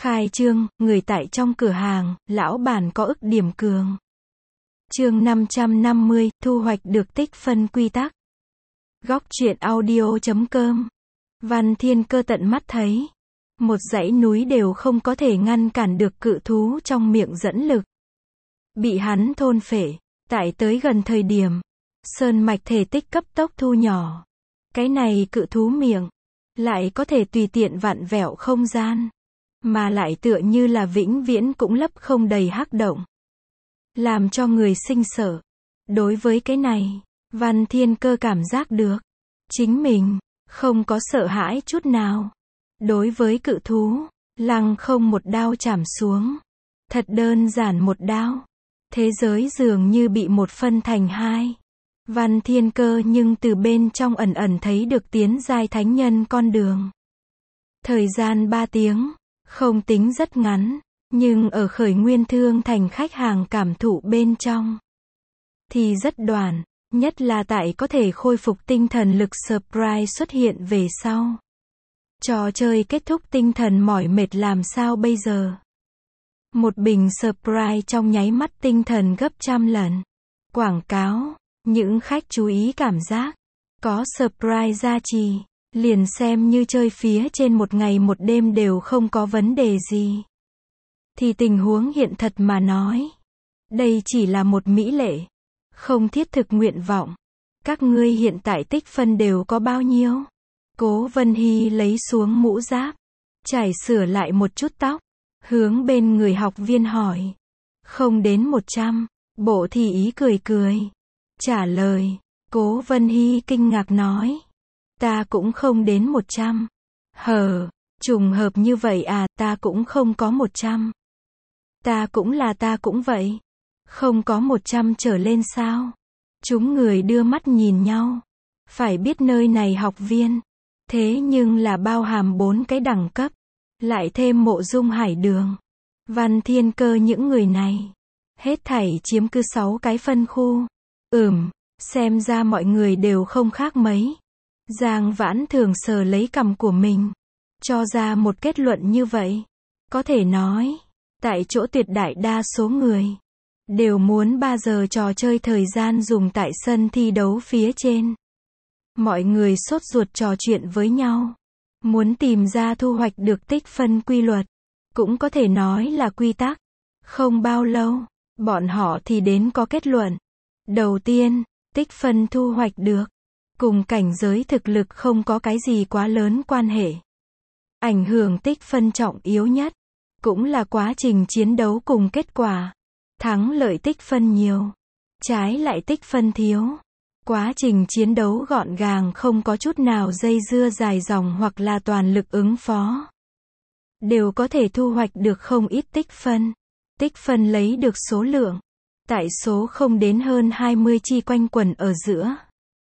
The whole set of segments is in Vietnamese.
Khai trương, người tại trong cửa hàng, lão bản có ức điểm cường. Chương 550, thu hoạch được tích phân quy tắc. Góc truyện audio.com. Văn Thiên Cơ tận mắt thấy. Một dãy núi đều không có thể ngăn cản được cự thú trong miệng dẫn lực. Bị hắn thôn phệ. Tại tới gần thời điểm, sơn mạch thể tích cấp tốc thu nhỏ. Cái này cự thú miệng, lại có thể tùy tiện vặn vẹo không gian. Mà lại tựa như là vĩnh viễn cũng lấp không đầy hắc động. Làm cho người sinh sợ. Đối với cái này, Văn Thiên Cơ cảm giác được. Chính mình, không có sợ hãi chút nào. Đối với cự thú, lăng không một đao chảm xuống. Thật đơn giản một đao. Thế giới dường như bị một phân thành hai. Văn Thiên Cơ nhưng từ bên trong ẩn ẩn thấy được tiến giai thánh nhân con đường. Thời gian 3 tiếng, không tính rất ngắn, nhưng ở Khởi Nguyên Thương thành khách hàng cảm thụ bên trong thì rất đoạn, nhất là tại có thể khôi phục tinh thần lực surprise xuất hiện về sau. Trò chơi kết thúc tinh thần mỏi mệt làm sao bây giờ? Một bình surprise trong nháy mắt tinh thần gấp trăm lần. Quảng cáo, những khách chú ý cảm giác, có surprise gia trì, liền xem như chơi phía trên một ngày một đêm đều không có vấn đề gì. Thì tình huống hiện thật mà nói, đây chỉ là một mỹ lệ, không thiết thực nguyện vọng. Các ngươi hiện tại tích phân đều có bao nhiêu? Cố Vân Hy lấy xuống mũ giáp, chải sửa lại một chút tóc, hướng bên người học viên hỏi. Không đến 100, Bộ Thị Ý cười cười. Trả lời, Cố Vân Hy kinh ngạc nói. Ta cũng không đến 100. Trùng hợp như vậy à, ta cũng không có 100. Ta cũng vậy. Không có 100 trở lên sao? Chúng người đưa mắt nhìn nhau. Phải biết nơi này học viên. Thế nhưng là bao hàm 4 cái đẳng cấp. Lại thêm Mộ Dung Hải Đường, Văn Thiên Cơ, những người này. Hết thảy chiếm cứ 6 cái phân khu. Xem ra mọi người đều không khác mấy. Giang Vãn Thường sờ lấy cằm của mình, cho ra một kết luận như vậy. Có thể nói, tại chỗ tuyệt đại đa số người đều muốn 3 giờ trò chơi thời gian dùng tại sân thi đấu phía trên. Mọi người sốt ruột trò chuyện với nhau, muốn tìm ra thu hoạch được tích phân quy luật, cũng có thể nói là quy tắc. Không bao lâu, bọn họ thì đến có kết luận. Đầu tiên, tích phân thu hoạch được cùng cảnh giới thực lực không có cái gì quá lớn quan hệ. Ảnh hưởng tích phân trọng yếu nhất cũng là quá trình chiến đấu cùng kết quả. Thắng lợi tích phân nhiều, trái lại tích phân thiếu. Quá trình chiến đấu gọn gàng, không có chút nào dây dưa dài dòng hoặc là toàn lực ứng phó, đều có thể thu hoạch được không ít tích phân. Tích phân lấy được số lượng, tại số không đến hơn 20 chi quanh quẩn ở giữa.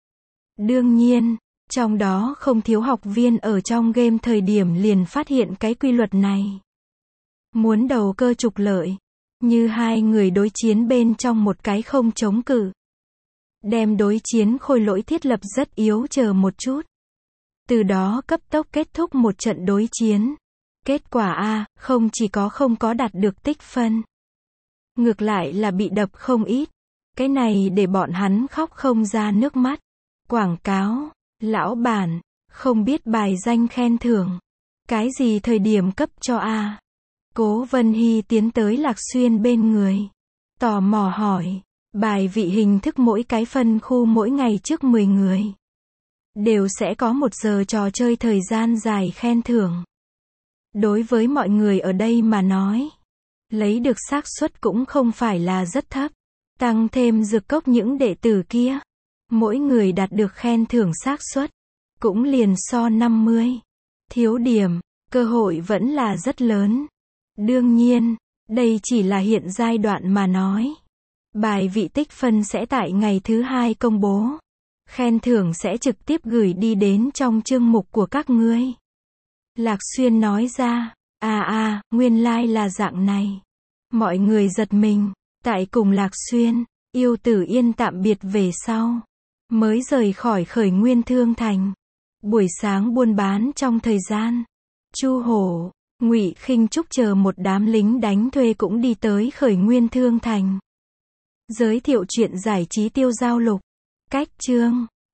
Đương nhiên, trong đó không thiếu học viên ở trong game thời điểm liền phát hiện cái quy luật này. Muốn đầu cơ trục lợi, như hai người đối chiến bên trong một cái không chống cự. Đem đối chiến khôi lỗi thiết lập rất yếu chờ một chút. Từ đó cấp tốc kết thúc một trận đối chiến. Kết quả A, không chỉ không có đạt được tích phân, ngược lại là bị đập không ít. Cái này để bọn hắn khóc không ra nước mắt. Quảng cáo, lão bản, không biết bài danh khen thưởng. Cái gì thời điểm cấp cho A? Cố Vân Hy tiến tới Lạc Xuyên bên người, tò mò hỏi. Bài vị hình thức mỗi cái phân khu mỗi ngày trước 10 người đều sẽ có 1 giờ trò chơi thời gian dài khen thưởng. Đối với mọi người ở đây mà nói, lấy được xác suất cũng không phải là rất thấp. Tăng thêm Dược Cốc những đệ tử kia, mỗi người đạt được khen thưởng xác suất cũng liền so 50. Thiếu điểm, cơ hội vẫn là rất lớn. Đương nhiên, đây chỉ là hiện giai đoạn mà nói. Bài vị tích phân sẽ tại ngày thứ 2 công bố. Khen thưởng sẽ trực tiếp gửi đi đến trong chương mục của các ngươi. Lạc Xuyên nói ra. Nguyên lai là dạng này. Mọi người giật mình. Tại cùng Lạc Xuyên, Yêu Tử Yên tạm biệt về sau, mới rời khỏi Khởi Nguyên Thương thành. Buổi sáng buôn bán trong thời gian, Chu Hổ, Ngụy Khinh Trúc chờ một đám lính đánh thuê cũng đi tới Khởi Nguyên Thương Thành. Giới thiệu chuyện giải trí Tiêu Giao Lục. Cách chương